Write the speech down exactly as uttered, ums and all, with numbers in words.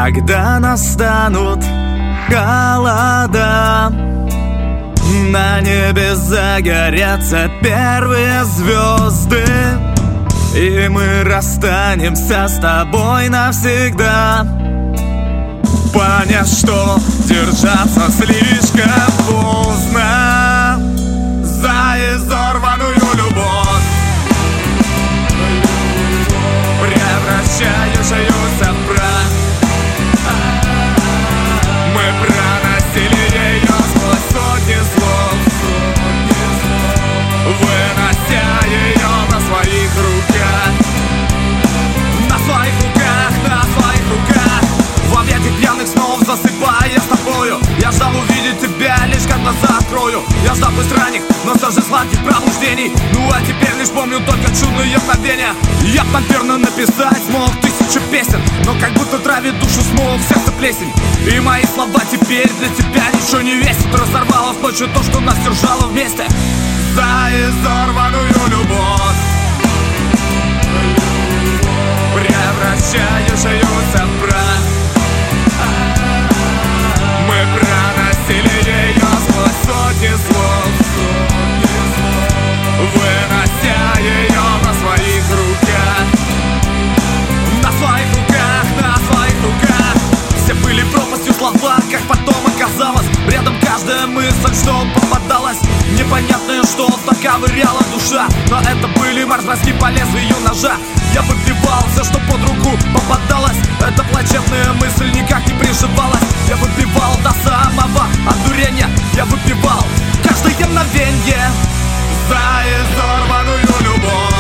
Когда настанут холода, на небе загорятся первые звезды, и мы расстанемся с тобой навсегда, поняв, что держаться слишком поздно за изорванную любовь, превращающуюся в прах. Мы проносили ее сквозь сотни слов, вынося ее на своих руках, на своих руках, на своих руках. В объятиях пьяных снов засыпая с тобою, я ждал увидеть тебя лишь как глаза открою. Я ждал пусть ранних, но все же сладких пробуждений. Ну а теперь лишь помню только чудные мгновения. Я б, наверное, написать смог тысячу песен, но как будто травит душу смог в сердце плесень. И мои слова теперь для тебя ничего не весят. Разорвало в ночью то, что нас держало вместе, за изорванную любовь, превращающуюся в прах. Мы проносили ее сквозь сотни слов, вынося ее на своих руках, на своих руках, на своих руках. Все были пропастью слова, как потом оказалось. Рядом каждая мысль, что попадалась, непонятное, что так ковыряла душа. Но это были морзброски по лезвию ножа. Я выпивал все, что под руку попадалось. Эта плачевная мысль никак не приживалась. Я выпивал до самого одурения. Я выпивал каждое мгновенье за изорванную любовь,